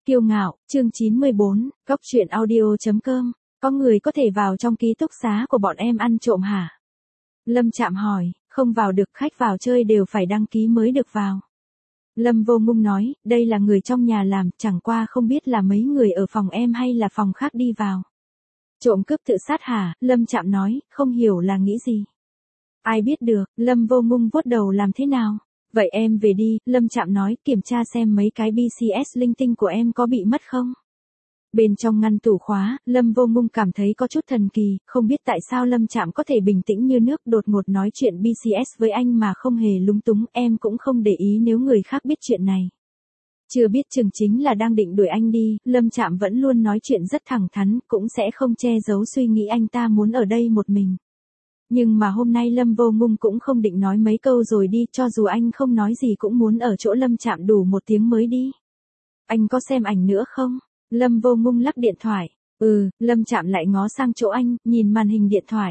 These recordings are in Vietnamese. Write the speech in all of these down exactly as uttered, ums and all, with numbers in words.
Kiêu ngạo, chương chín mươi bốn, Góc truyện audio chấm com. Có người có thể vào trong ký túc xá của bọn em ăn trộm hả? Lâm Trạm hỏi, không vào được, khách vào chơi đều phải đăng ký mới được vào. Lâm Vô Ngung nói, đây là người trong nhà làm, chẳng qua không biết là mấy người ở phòng em hay là phòng khác đi vào. Trộm cướp tự sát hả? Lâm Trạm nói, không hiểu là nghĩ gì. Ai biết được, Lâm Vô Ngung vuốt đầu làm thế nào? Vậy em về đi, Lâm Trạm nói, kiểm tra xem mấy cái bê xê ét linh tinh của em có bị mất không? Bên trong ngăn tủ khóa, Lâm Vô Ngung cảm thấy có chút thần kỳ, không biết tại sao Lâm Trạm có thể bình tĩnh như nước đột ngột nói chuyện bê xê ét với anh mà không hề lúng túng, em cũng không để ý nếu người khác biết chuyện này. Chưa biết chừng chính là đang định đuổi anh đi, Lâm Trạm vẫn luôn nói chuyện rất thẳng thắn, cũng sẽ không che giấu suy nghĩ anh ta muốn ở đây một mình. Nhưng mà hôm nay Lâm Vô Ngung cũng không định nói mấy câu rồi đi, cho dù anh không nói gì cũng muốn ở chỗ Lâm Trạm đủ một tiếng mới đi. Anh có xem ảnh nữa không? Lâm Vô Ngung lắc điện thoại. Ừ, Lâm Trạm lại ngó sang chỗ anh, nhìn màn hình điện thoại.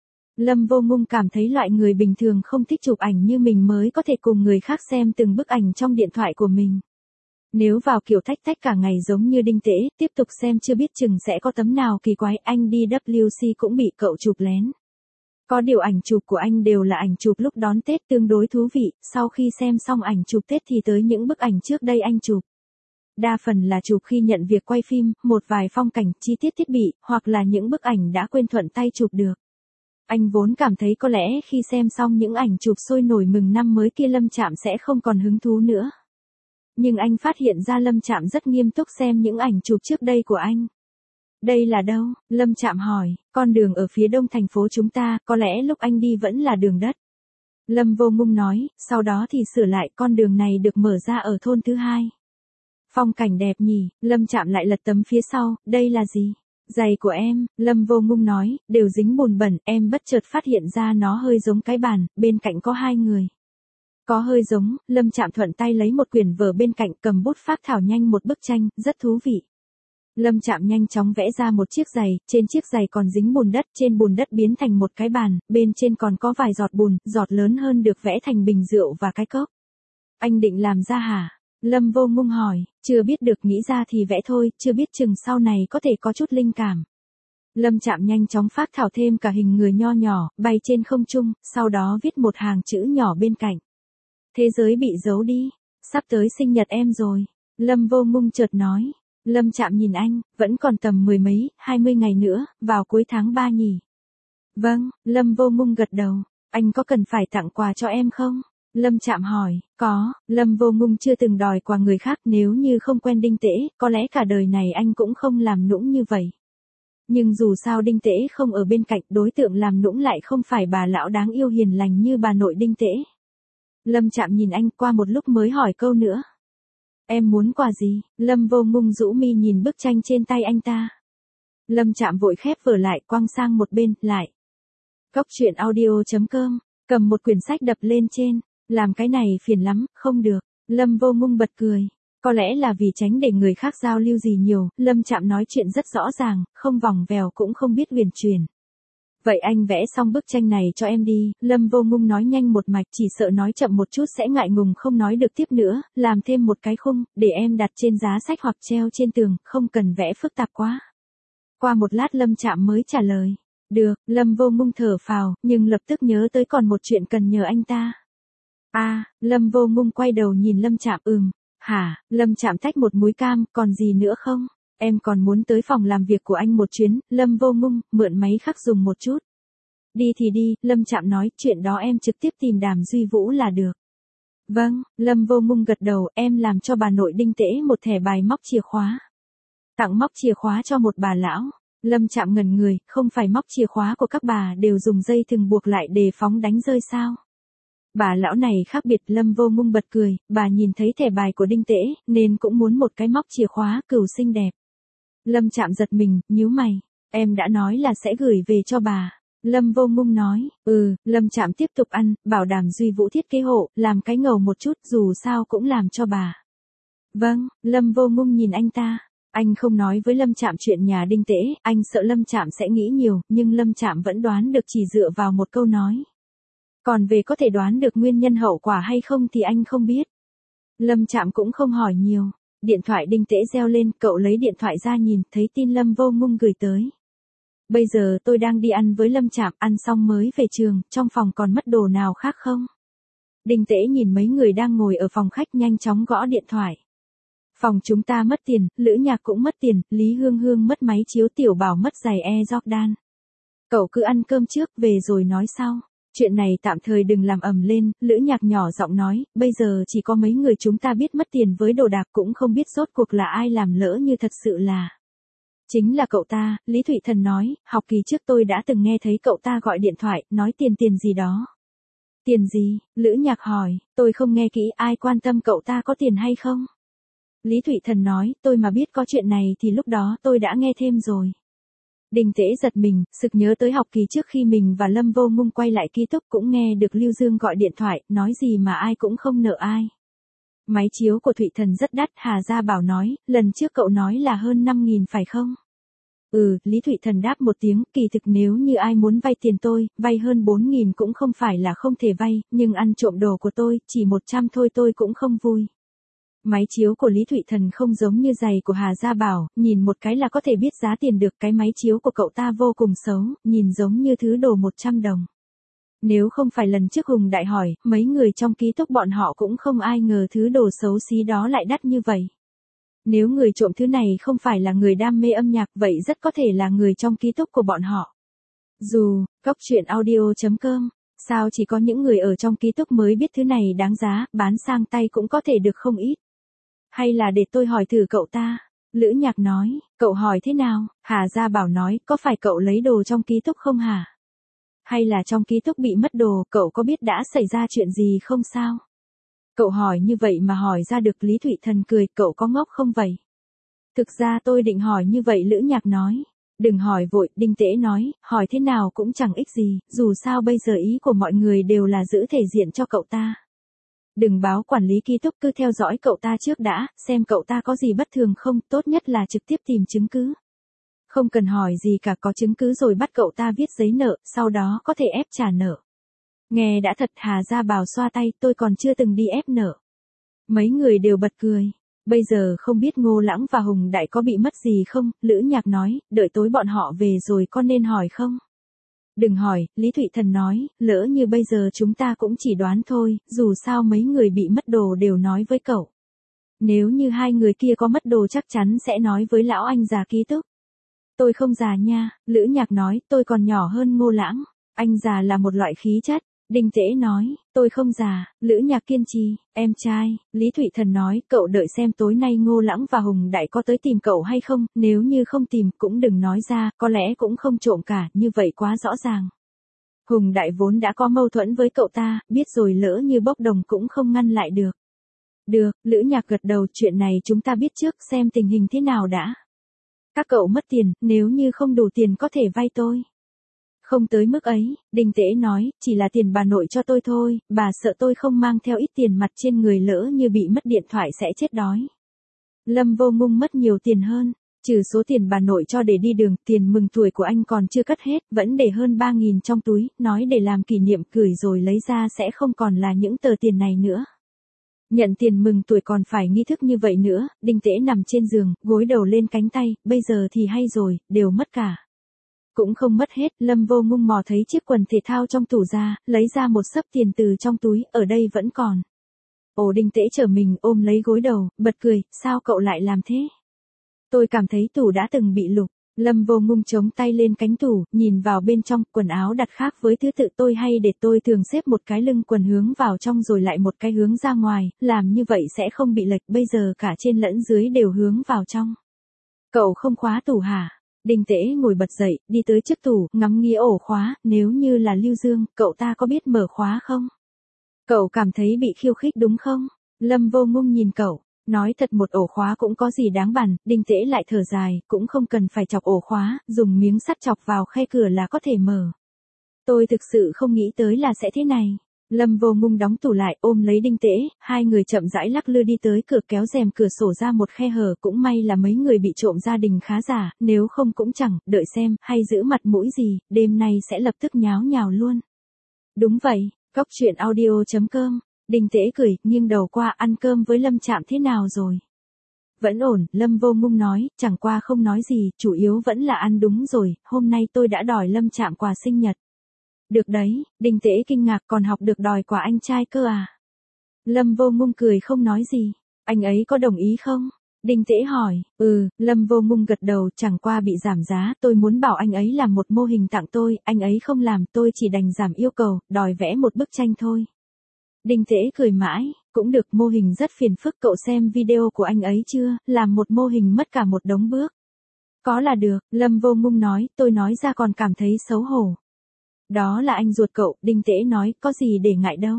Lâm Vô Ngung cảm thấy loại người bình thường không thích chụp ảnh như mình mới có thể cùng người khác xem từng bức ảnh trong điện thoại của mình. Nếu vào kiểu tách tách cả ngày giống như Đinh Tễ, tiếp tục xem chưa biết chừng sẽ có tấm nào kỳ quái, anh đi vê kép xê cũng bị cậu chụp lén. Có điều ảnh chụp của anh đều là ảnh chụp lúc đón Tết tương đối thú vị, sau khi xem xong ảnh chụp Tết thì tới những bức ảnh trước đây anh chụp. Đa phần là chụp khi nhận việc quay phim, một vài phong cảnh, chi tiết thiết bị, hoặc là những bức ảnh đã quên thuận tay chụp được. Anh vốn cảm thấy có lẽ khi xem xong những ảnh chụp sôi nổi mừng năm mới kia Lâm Trạm sẽ không còn hứng thú nữa. Nhưng anh phát hiện ra Lâm Trạm rất nghiêm túc xem những ảnh chụp trước đây của anh. Đây là đâu? Lâm Trạm hỏi, con đường ở phía đông thành phố chúng ta, có lẽ lúc anh đi vẫn là đường đất. Lâm Vô Ngung nói, sau đó thì sửa lại, con đường này được mở ra ở thôn thứ hai. Phong cảnh đẹp nhỉ? Lâm Trạm lại lật tấm phía sau, đây là gì? Giày của em, Lâm Vô Ngung nói, đều dính bùn bẩn, em bất chợt phát hiện ra nó hơi giống cái bàn, bên cạnh có hai người. Có hơi giống, Lâm Trạm thuận tay lấy một quyển vở bên cạnh, cầm bút phác thảo nhanh một bức tranh, rất thú vị. Lâm Trạm nhanh chóng vẽ ra một chiếc giày, trên chiếc giày còn dính bùn đất, trên bùn đất biến thành một cái bàn, bên trên còn có vài giọt bùn, giọt lớn hơn được vẽ thành bình rượu và cái cốc. Anh định làm ra hả? Lâm Vô Ngung hỏi, chưa biết được, nghĩ ra thì vẽ thôi, chưa biết chừng sau này có thể có chút linh cảm. Lâm Trạm nhanh chóng phác thảo thêm cả hình người nho nhỏ, bay trên không trung, sau đó viết một hàng chữ nhỏ bên cạnh. Thế giới bị giấu đi, sắp tới sinh nhật em rồi. Lâm Vô Ngung chợt nói. Lâm Trạm nhìn anh, vẫn còn tầm mười mấy, hai mươi ngày nữa, vào cuối tháng ba nhỉ? Vâng, Lâm Vô Ngung gật đầu. Anh có cần phải tặng quà cho em không? Lâm Trạm hỏi, có, Lâm Vô Ngung chưa từng đòi quà người khác, nếu như không quen Đinh Tễ, có lẽ cả đời này anh cũng không làm nũng như vậy. Nhưng dù sao Đinh Tễ không ở bên cạnh, đối tượng làm nũng lại không phải bà lão đáng yêu hiền lành như bà nội Đinh Tễ. Lâm Trạm nhìn anh qua một lúc mới hỏi câu nữa. Em muốn quà gì? Lâm Vô Ngung rũ mi nhìn bức tranh trên tay anh ta. Lâm Trạm vội khép vở lại, quăng sang một bên, lại. Góc truyện audio chấm com, cầm một quyển sách đập lên trên. Làm cái này phiền lắm, không được. Lâm Vô Ngung bật cười. Có lẽ là vì tránh để người khác giao lưu gì nhiều, Lâm Trạm nói chuyện rất rõ ràng, không vòng vèo cũng không biết huyền chuyển. Vậy anh vẽ xong bức tranh này cho em đi, Lâm Vô Ngung nói nhanh một mạch, chỉ sợ nói chậm một chút sẽ ngại ngùng không nói được tiếp nữa, làm thêm một cái khung, để em đặt trên giá sách hoặc treo trên tường, không cần vẽ phức tạp quá. Qua một lát Lâm Trạm mới trả lời. Được, Lâm Vô Ngung thở phào, nhưng lập tức nhớ tới còn một chuyện cần nhờ anh ta. À, Lâm Vô Ngung quay đầu nhìn Lâm Trạm, ừm, hả, Lâm Trạm tách một múi cam, còn gì nữa không? Em còn muốn tới phòng làm việc của anh một chuyến, Lâm Vô Ngung, mượn máy khắc dùng một chút. Đi thì đi, Lâm Trạm nói, chuyện đó em trực tiếp tìm Đàm Duy Vũ là được. Vâng, Lâm Vô Ngung gật đầu, em làm cho bà nội Đinh Tễ một thẻ bài móc chìa khóa. Tặng móc chìa khóa cho một bà lão. Lâm Trạm ngẩn người, không phải móc chìa khóa của các bà đều dùng dây thừng buộc lại để phóng đánh rơi sao? Bà lão này khác biệt, Lâm Vô Ngung bật cười, bà nhìn thấy thẻ bài của Đinh Tễ, nên cũng muốn một cái móc chìa khóa cừu xinh đẹp. Lâm Trạm giật mình, nhíu mày, em đã nói là sẽ gửi về cho bà. Lâm Vô Ngung nói, ừ, Lâm Trạm tiếp tục ăn, bảo Đàm Duy Vũ thiết kế hộ, làm cái ngầu một chút, dù sao cũng làm cho bà. Vâng, Lâm Vô Ngung nhìn anh ta, anh không nói với Lâm Trạm chuyện nhà Đinh Tễ, anh sợ Lâm Trạm sẽ nghĩ nhiều, nhưng Lâm Trạm vẫn đoán được chỉ dựa vào một câu nói. Còn về có thể đoán được nguyên nhân hậu quả hay không thì anh không biết. Lâm Trạm cũng không hỏi nhiều. Điện thoại Đinh Tễ reo lên, cậu lấy điện thoại ra nhìn, thấy tin Lâm Vô Ngung gửi tới. Bây giờ tôi đang đi ăn với Lâm Trạm, ăn xong mới về trường, trong phòng còn mất đồ nào khác không? Đinh Tễ nhìn mấy người đang ngồi ở phòng khách nhanh chóng gõ điện thoại. Phòng chúng ta mất tiền, Lữ Nhạc cũng mất tiền, Lý Hương Hương mất máy chiếu, Tiểu Bảo mất giày Air Jordan. Cậu cứ ăn cơm trước, về rồi nói sau. Chuyện này tạm thời đừng làm ầm lên, Lữ Nhạc nhỏ giọng nói, bây giờ chỉ có mấy người chúng ta biết mất tiền với đồ đạc, cũng không biết rốt cuộc là ai làm, lỡ như thật sự là. Chính là cậu ta, Lý Thụy Thần nói, học kỳ trước tôi đã từng nghe thấy cậu ta gọi điện thoại, nói tiền tiền gì đó. Tiền gì? Lữ Nhạc hỏi, tôi không nghe kỹ, ai quan tâm cậu ta có tiền hay không? Lý Thụy Thần nói, tôi mà biết có chuyện này thì lúc đó tôi đã nghe thêm rồi. Đinh Tễ giật mình, sực nhớ tới học kỳ trước khi mình và Lâm Vô Ngung quay lại ký túc cũng nghe được Lưu Dương gọi điện thoại, nói gì mà ai cũng không nợ ai. Máy chiếu của Thụy Thần rất đắt, Hà Gia Bảo nói, lần trước cậu nói là hơn năm nghìn phải không? Ừ, Lý Thụy Thần đáp một tiếng, kỳ thực nếu như ai muốn vay tiền tôi, vay hơn bốn nghìn cũng không phải là không thể vay, nhưng ăn trộm đồ của tôi, chỉ một trăm thôi tôi cũng không vui. Máy chiếu của Lý Thụy Thần không giống như giày của Hà Gia Bảo, nhìn một cái là có thể biết giá tiền được, cái máy chiếu của cậu ta vô cùng xấu, nhìn giống như thứ đồ một trăm đồng. Nếu không phải lần trước Hùng Đại hỏi, mấy người trong ký túc bọn họ cũng không ai ngờ thứ đồ xấu xí đó lại đắt như vậy. Nếu người trộm thứ này không phải là người đam mê âm nhạc, vậy rất có thể là người trong ký túc của bọn họ. Dù, Cóc Truyện Audio chấm com, sao chỉ có những người ở trong ký túc mới biết thứ này đáng giá, bán sang tay cũng có thể được không ít. Hay là để tôi hỏi thử cậu ta? Lữ Nhạc nói, cậu hỏi thế nào? Hà Gia Bảo nói, có phải cậu lấy đồ trong ký túc không hả? Hay là trong ký túc bị mất đồ, cậu có biết đã xảy ra chuyện gì không sao? Cậu hỏi như vậy mà hỏi ra được, Lý Thụy Thần cười, cậu có ngốc không vậy? Thực ra tôi định hỏi như vậy, Lữ Nhạc nói. Đừng hỏi vội, Đinh Tễ nói, hỏi thế nào cũng chẳng ích gì, dù sao bây giờ ý của mọi người đều là giữ thể diện cho cậu ta. Đừng báo quản lý ký túc, cứ theo dõi cậu ta trước đã, xem cậu ta có gì bất thường không, tốt nhất là trực tiếp tìm chứng cứ. Không cần hỏi gì cả, có chứng cứ rồi bắt cậu ta viết giấy nợ, sau đó có thể ép trả nợ. Nghe đã thật, Hà Gia Bảo xoa tay, tôi còn chưa từng đi ép nợ. Mấy người đều bật cười. Bây giờ không biết Ngô Lãng và Hùng Đại có bị mất gì không, Lữ Nhạc nói, đợi tối bọn họ về rồi có nên hỏi không? Đừng hỏi, Lý Thụy Thần nói, lỡ như bây giờ chúng ta cũng chỉ đoán thôi, dù sao mấy người bị mất đồ đều nói với cậu. Nếu như hai người kia có mất đồ chắc chắn sẽ nói với lão anh già ký túc. Tôi không già nha, Lữ Nhạc nói, tôi còn nhỏ hơn Ngô Lãng. Anh già là một loại khí chất. Đinh Tễ nói, tôi không già, Lữ Nhạc kiên trì, em trai, Lý Thụy Thần nói, cậu đợi xem tối nay Ngô Lãng và Hùng Đại có tới tìm cậu hay không, nếu như không tìm cũng đừng nói ra, có lẽ cũng không trộm cả, như vậy quá rõ ràng. Hùng Đại vốn đã có mâu thuẫn với cậu ta, biết rồi lỡ như bốc đồng cũng không ngăn lại được. Được, Lữ Nhạc gật đầu, chuyện này chúng ta biết trước, xem tình hình thế nào đã. Các cậu mất tiền, nếu như không đủ tiền có thể vay tôi. Không tới mức ấy, Đinh Tễ nói, chỉ là tiền bà nội cho tôi thôi, bà sợ tôi không mang theo ít tiền mặt trên người lỡ như bị mất điện thoại sẽ chết đói. Lâm Vô Ngung mất nhiều tiền hơn, trừ số tiền bà nội cho để đi đường, tiền mừng tuổi của anh còn chưa cất hết, vẫn để hơn ba nghìn trong túi, nói để làm kỷ niệm, gửi rồi lấy ra sẽ không còn là những tờ tiền này nữa. Nhận tiền mừng tuổi còn phải nghi thức như vậy nữa, Đinh Tễ nằm trên giường, gối đầu lên cánh tay, bây giờ thì hay rồi, đều mất cả. Cũng không mất hết, Lâm Vô Ngung mò thấy chiếc quần thể thao trong tủ ra, lấy ra một xấp tiền từ trong túi, ở đây vẫn còn. Ồ, Đinh Tễ trở mình ôm lấy gối đầu, bật cười, sao cậu lại làm thế? Tôi cảm thấy tủ đã từng bị lục. Lâm Vô Ngung chống tay lên cánh tủ, nhìn vào bên trong, quần áo đặt khác với thứ tự tôi hay để, tôi thường xếp một cái lưng quần hướng vào trong rồi lại một cái hướng ra ngoài, làm như vậy sẽ không bị lệch, bây giờ cả trên lẫn dưới đều hướng vào trong. Cậu không khóa tủ hả? Đinh Tễ ngồi bật dậy, đi tới trước tủ, ngắm nghía ổ khóa, nếu như là Lưu Dương, cậu ta có biết mở khóa không? Cậu cảm thấy bị khiêu khích đúng không? Lâm Vô Ngung nhìn cậu, nói thật một ổ khóa cũng có gì đáng bàn, Đinh Tễ lại thở dài, cũng không cần phải chọc ổ khóa, dùng miếng sắt chọc vào khe cửa là có thể mở. Tôi thực sự không nghĩ tới là sẽ thế này. Lâm Vô Ngung đóng tủ lại, ôm lấy Đinh Tễ, hai người chậm rãi lắc lư đi tới cửa, kéo rèm cửa sổ ra một khe hở, cũng may là mấy người bị trộm gia đình khá giả, nếu không cũng chẳng, đợi xem, hay giữ mặt mũi gì, đêm nay sẽ lập tức nháo nhào luôn. Đúng vậy, Cóc Truyện Audio chấm com, Đinh Tễ cười, nghiêng đầu qua, ăn cơm với Lâm Trạm thế nào rồi? Vẫn ổn, Lâm Vô Ngung nói, chẳng qua không nói gì, chủ yếu vẫn là ăn đúng rồi, hôm nay tôi đã đòi Lâm Trạm quà sinh nhật. Được đấy, Đinh Tễ kinh ngạc, còn học được đòi quà anh trai cơ à? Lâm Vô Ngung cười không nói gì, anh ấy có đồng ý không? Đinh Tễ hỏi, ừ, Lâm Vô Ngung gật đầu, chẳng qua bị giảm giá, tôi muốn bảo anh ấy làm một mô hình tặng tôi, anh ấy không làm, tôi chỉ đành giảm yêu cầu, đòi vẽ một bức tranh thôi. Đinh Tễ cười mãi, cũng được, mô hình rất phiền phức, cậu xem video của anh ấy chưa, làm một mô hình mất cả một đống bước. Có là được, Lâm Vô Ngung nói, tôi nói ra còn cảm thấy xấu hổ. Đó là anh ruột cậu, Đinh Tễ nói, có gì để ngại đâu.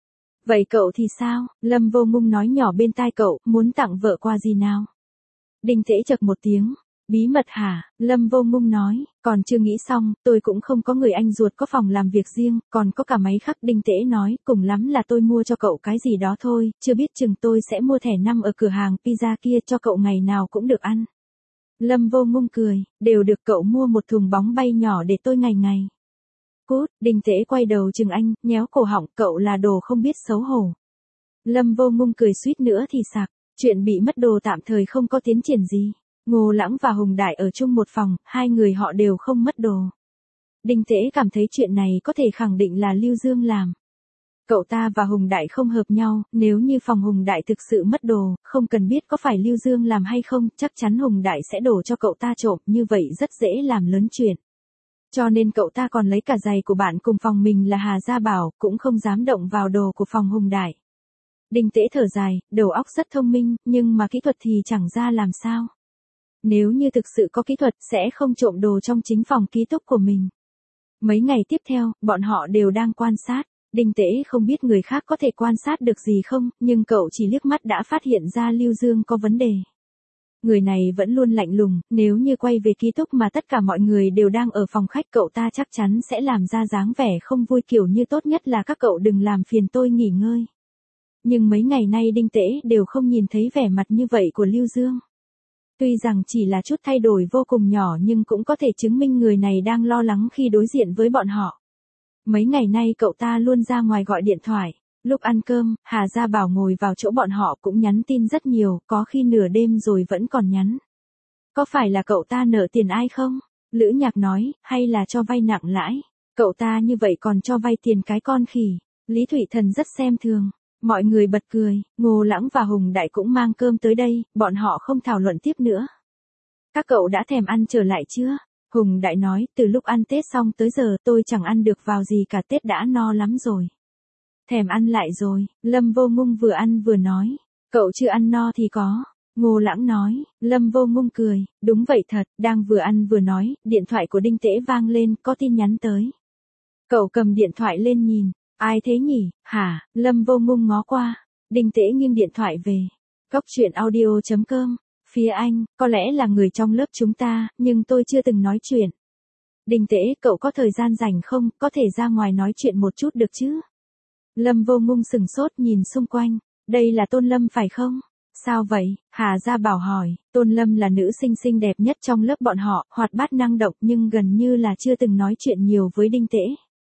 Vậy cậu thì sao? Lâm Vô Ngung nói nhỏ bên tai cậu, muốn tặng vợ quà gì nào? Đinh Tễ chậc một tiếng, bí mật hả? Lâm Vô Ngung nói, còn chưa nghĩ xong, tôi cũng không có người anh ruột có phòng làm việc riêng, còn có cả máy khắc. Đinh Tễ nói, cùng lắm là tôi mua cho cậu cái gì đó thôi, chưa biết chừng tôi sẽ mua thẻ năm ở cửa hàng pizza kia cho cậu ngày nào cũng được ăn. Lâm Vô Ngung cười, đều được, cậu mua một thùng bóng bay nhỏ để tôi ngày ngày. Cút, Đinh Tễ quay đầu chừng anh, nhéo cổ họng, cậu là đồ không biết xấu hổ. Lâm Vô Ngung cười suýt nữa thì sặc, chuyện bị mất đồ tạm thời không có tiến triển gì. Ngô Lãng và Hùng Đại ở chung một phòng, hai người họ đều không mất đồ. Đinh Tễ cảm thấy chuyện này có thể khẳng định là Lưu Dương làm. Cậu ta và Hùng Đại không hợp nhau, nếu như phòng Hùng Đại thực sự mất đồ, không cần biết có phải Lưu Dương làm hay không, chắc chắn Hùng Đại sẽ đổ cho cậu ta trộm, như vậy rất dễ làm lớn chuyện. Cho nên cậu ta còn lấy cả giày của bạn cùng phòng mình là Hà Gia Bảo, cũng không dám động vào đồ của phòng Hùng Đại. Đinh Tễ thở dài, đầu óc rất thông minh, nhưng mà kỹ thuật thì chẳng ra làm sao. Nếu như thực sự có kỹ thuật, sẽ không trộm đồ trong chính phòng ký túc của mình. Mấy ngày tiếp theo, bọn họ đều đang quan sát. Đinh Tễ không biết người khác có thể quan sát được gì không, nhưng cậu chỉ liếc mắt đã phát hiện ra Lưu Dương có vấn đề. Người này vẫn luôn lạnh lùng, nếu như quay về ký túc mà tất cả mọi người đều đang ở phòng khách, cậu ta chắc chắn sẽ làm ra dáng vẻ không vui, kiểu như tốt nhất là các cậu đừng làm phiền tôi nghỉ ngơi. Nhưng mấy ngày nay Đinh Tễ đều không nhìn thấy vẻ mặt như vậy của Lưu Dương. Tuy rằng chỉ là chút thay đổi vô cùng nhỏ nhưng cũng có thể chứng minh người này đang lo lắng khi đối diện với bọn họ. Mấy ngày nay cậu ta luôn ra ngoài gọi điện thoại. Lúc ăn cơm, Hà Gia Bảo ngồi vào chỗ bọn họ cũng nhắn tin rất nhiều, có khi nửa đêm rồi vẫn còn nhắn. Có phải là cậu ta nợ tiền ai không? Lữ Nhạc nói, hay là cho vay nặng lãi? Cậu ta như vậy còn cho vay tiền cái con khỉ. Lý Thụy Thần rất xem thường. Mọi người bật cười, Ngô Lãng và Hùng Đại cũng mang cơm tới đây, bọn họ không thảo luận tiếp nữa. Các cậu đã thèm ăn trở lại chưa? Hùng Đại nói, từ lúc ăn Tết xong tới giờ tôi chẳng ăn được vào gì cả, Tết đã no lắm rồi. Thèm ăn lại rồi, Lâm Vô Ngung vừa ăn vừa nói, cậu chưa ăn no thì có. Ngô Lãng nói, Lâm Vô Ngung cười, đúng vậy thật, đang vừa ăn vừa nói, điện thoại của Đinh Tễ vang lên, có tin nhắn tới. Cậu cầm điện thoại lên nhìn. Ai thế nhỉ, hả? Lâm Vô Ngung ngó qua. Đinh Tễ nghiêng điện thoại về. Góc chuyện audio chấm com. Phía anh, có lẽ là người trong lớp chúng ta, nhưng tôi chưa từng nói chuyện. Đinh Tễ, cậu có thời gian rảnh không, có thể ra ngoài nói chuyện một chút được chứ? Lâm Vô Ngung sừng sốt nhìn xung quanh. Đây là Tôn Lâm phải không? Sao vậy? Hà Gia Bảo hỏi. Tôn Lâm là nữ sinh xinh đẹp nhất trong lớp bọn họ, hoạt bát năng động nhưng gần như là chưa từng nói chuyện nhiều với Đinh Tễ.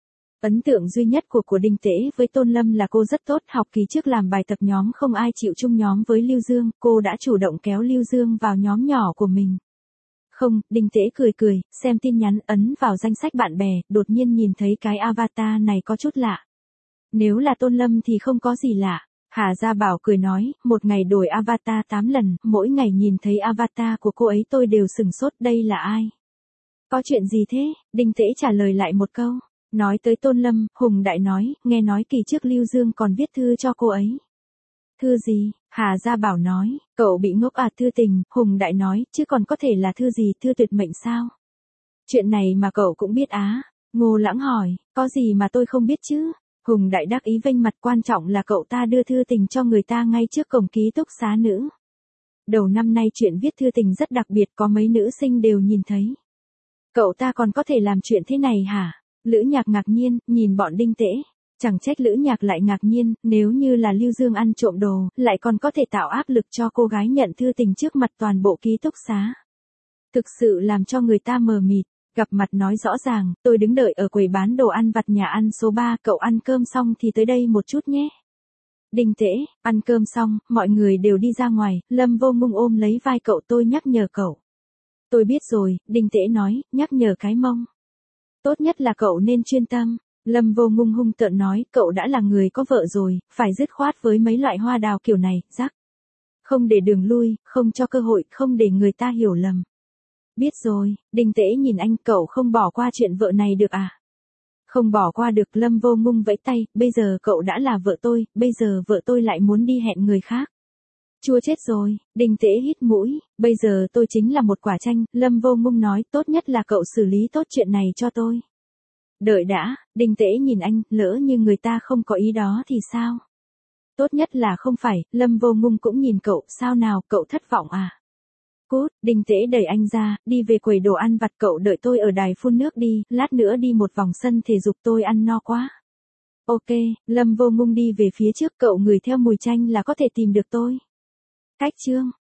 Ấn tượng duy nhất của của Đinh Tễ với Tôn Lâm là cô rất tốt, học kỳ trước làm bài tập nhóm không ai chịu chung nhóm với Lưu Dương, cô đã chủ động kéo Lưu Dương vào nhóm nhỏ của mình. Không, Đinh Tễ cười cười, xem tin nhắn, ấn vào danh sách bạn bè, đột nhiên nhìn thấy cái avatar này có chút lạ. Nếu là Tôn Lâm thì không có gì lạ. Hà Gia Bảo cười nói, một ngày đổi avatar tám lần, mỗi ngày nhìn thấy avatar của cô ấy tôi đều sừng sốt, đây là ai? Có chuyện gì thế? Đinh Tễ trả lời lại một câu. Nói tới Tôn Lâm, Hùng Đại nói, nghe nói kỳ trước Lưu Dương còn viết thư cho cô ấy. Thư gì? Hà Gia Bảo nói, cậu bị ngốc à, thư tình. Hùng Đại nói, chứ còn có thể là thư gì, thư tuyệt mệnh sao? Chuyện này mà cậu cũng biết á? Ngô Lãng hỏi, có gì mà tôi không biết chứ? Hùng Đại đắc ý vênh mặt, quan trọng là cậu ta đưa thư tình cho người ta ngay trước cổng ký túc xá nữ. Đầu năm nay chuyện viết thư tình rất đặc biệt, có mấy nữ sinh đều nhìn thấy. Cậu ta còn có thể làm chuyện thế này hả? Lữ Nhạc ngạc nhiên, nhìn bọn Đinh Tễ. Chẳng trách Lữ Nhạc lại ngạc nhiên, nếu như là Lưu Dương ăn trộm đồ, lại còn có thể tạo áp lực cho cô gái nhận thư tình trước mặt toàn bộ ký túc xá. Thực sự làm cho người ta mờ mịt. Gặp mặt nói rõ ràng, tôi đứng đợi ở quầy bán đồ ăn vặt nhà ăn số ba, cậu ăn cơm xong thì tới đây một chút nhé. Đinh Tễ, ăn cơm xong, mọi người đều đi ra ngoài, Lâm Vô Ngung ôm lấy vai cậu tôi nhắc nhở cậu. Tôi biết rồi, Đinh Tễ nói, nhắc nhở cái mông. Tốt nhất là cậu nên chuyên tâm. Lâm Vô Ngung hung tợn nói, cậu đã là người có vợ rồi, phải dứt khoát với mấy loại hoa đào kiểu này, rắc. Không để đường lui, không cho cơ hội, không để người ta hiểu lầm. Biết rồi, Đinh Tễ nhìn anh, cậu không bỏ qua chuyện vợ này được à? Không bỏ qua được, Lâm Vô Ngung vẫy tay, bây giờ cậu đã là vợ tôi, bây giờ vợ tôi lại muốn đi hẹn người khác. Chua chết rồi, Đinh Tễ hít mũi, bây giờ tôi chính là một quả chanh, Lâm Vô Ngung nói, tốt nhất là cậu xử lý tốt chuyện này cho tôi. Đợi đã, Đinh Tễ nhìn anh, lỡ như người ta không có ý đó thì sao? Tốt nhất là không phải, Lâm Vô Ngung cũng nhìn cậu, sao nào, cậu thất vọng à? Cút, Đinh Tễ đẩy anh ra, đi về quầy đồ ăn vặt, cậu đợi tôi ở đài phun nước đi, lát nữa đi một vòng sân thể dục, tôi ăn no quá. Ok, Lâm Vô Ngung đi về phía trước, cậu ngửi theo mùi chanh là có thể tìm được tôi. Cách chương